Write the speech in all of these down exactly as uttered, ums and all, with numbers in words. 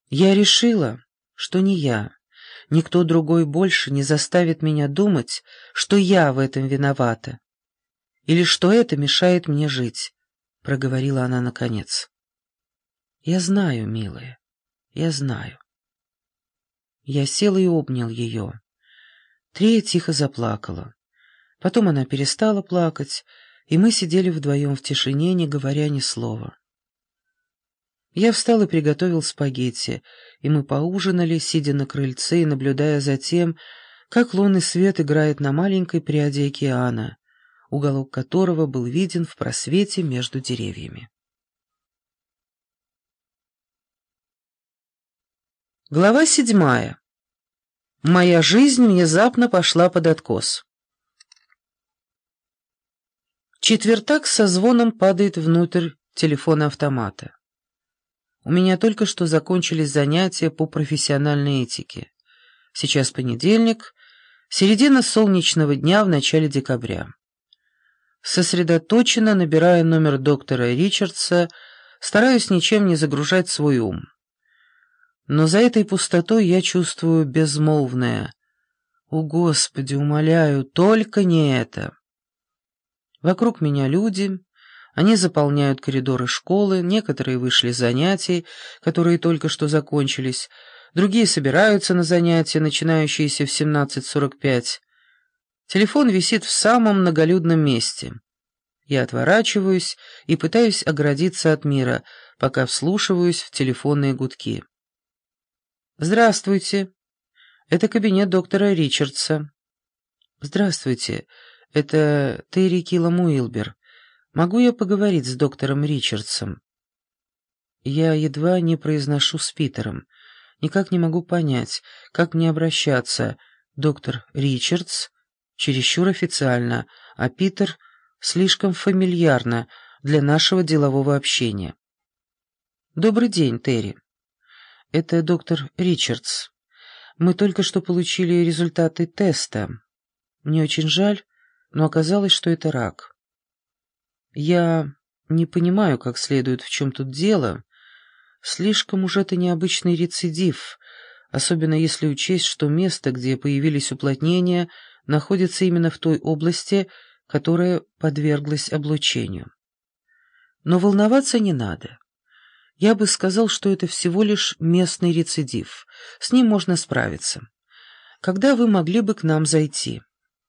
Я решила, что ни я, никто другой больше не заставит меня думать, что я в этом виновата, или что это мешает мне жить, — проговорила она наконец. Я знаю, милая, я знаю. Я сел и обнял ее. Трея тихо заплакала. Потом она перестала плакать, и мы сидели вдвоем в тишине, не говоря ни слова. Я встал и приготовил спагетти, и мы поужинали, сидя на крыльце и наблюдая за тем, как лунный свет играет на маленькой пряди океана, уголок которого был виден в просвете между деревьями. Глава седьмая. Моя жизнь внезапно пошла под откос. Четвертак со звоном падает внутрь телефона-автомата. У меня только что закончились занятия по профессиональной этике. Сейчас понедельник, середина солнечного дня в начале декабря. Сосредоточенно набирая номер доктора Ричардса, стараюсь ничем не загружать свой ум. Но за этой пустотой я чувствую безмолвное: «О, Господи, умоляю, только не это!» Вокруг меня люди, они заполняют коридоры школы, некоторые вышли с занятий, которые только что закончились, другие собираются на занятия, начинающиеся в семнадцать сорок пять. Телефон висит в самом многолюдном месте. Я отворачиваюсь и пытаюсь оградиться от мира, пока вслушиваюсь в телефонные гудки. «Здравствуйте. Это кабинет доктора Ричардса». «Здравствуйте. Это Терри Киллам Уилбер. Могу я поговорить с доктором Ричардсом?» Я едва не произношу с Питером. Никак не могу понять, как мне обращаться. Доктор Ричардс чересчур официально, а Питер слишком фамильярно для нашего делового общения. «Добрый день, Терри. Это доктор Ричардс. Мы только что получили результаты теста. Мне очень жаль, но оказалось, что это рак. Я не понимаю, как следует, в чем тут дело. Слишком уж это необычный рецидив, особенно если учесть, что место, где появились уплотнения, находится именно в той области, которая подверглась облучению. Но волноваться не надо. Я бы сказал, что это всего лишь местный рецидив. С ним можно справиться. Когда вы могли бы к нам зайти?»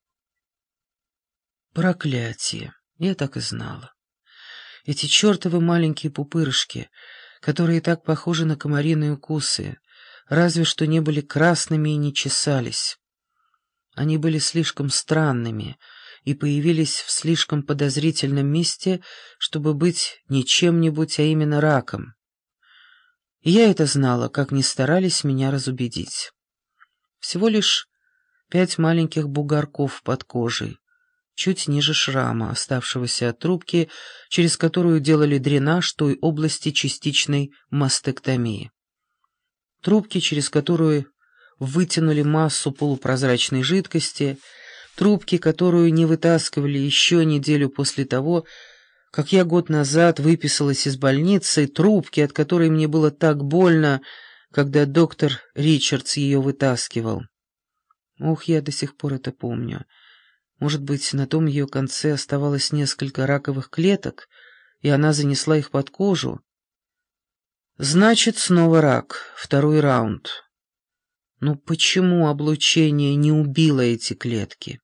Проклятие! Я так и знала. Эти чертовы маленькие пупырышки, которые так похожи на комариные укусы, разве что не были красными и не чесались. Они были слишком странными и появились в слишком подозрительном месте, чтобы быть не чем-нибудь, а именно раком. И я это знала, как ни старались меня разубедить. Всего лишь пять маленьких бугорков под кожей, чуть ниже шрама, оставшегося от трубки, через которую делали дренаж той области частичной мастектомии. Трубки, через которую вытянули массу полупрозрачной жидкости, трубки, которую не вытаскивали еще неделю после того, как я год назад выписалась из больницы, трубки, от которой мне было так больно, когда доктор Ричардс ее вытаскивал. Ох, я до сих пор это помню. Может быть, на том ее конце оставалось несколько раковых клеток, и она занесла их под кожу? Значит, снова рак, второй раунд. Но почему облучение не убило эти клетки?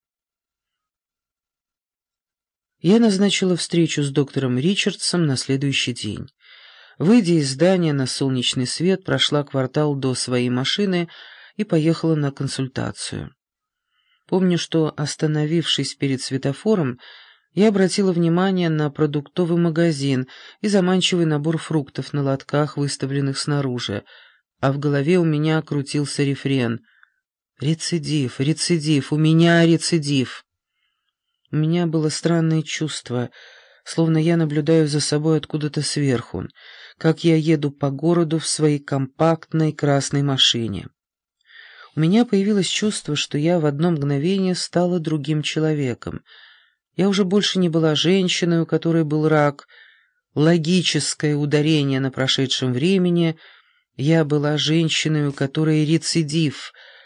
Я назначила встречу с доктором Ричардсом на следующий день. Выйдя из здания на солнечный свет, прошла квартал до своей машины и поехала на консультацию. Помню, что, остановившись перед светофором, я обратила внимание на продуктовый магазин и заманчивый набор фруктов на лотках, выставленных снаружи, а в голове у меня крутился рефрен: «Рецидив, рецидив, у меня рецидив». У меня было странное чувство, словно я наблюдаю за собой откуда-то сверху, как я еду по городу в своей компактной красной машине. У меня появилось чувство, что я в одно мгновение стала другим человеком. Я уже больше не была женщиной, у которой был рак, логическое ударение на прошедшем времени, Я была женщиной, у которой рецидив,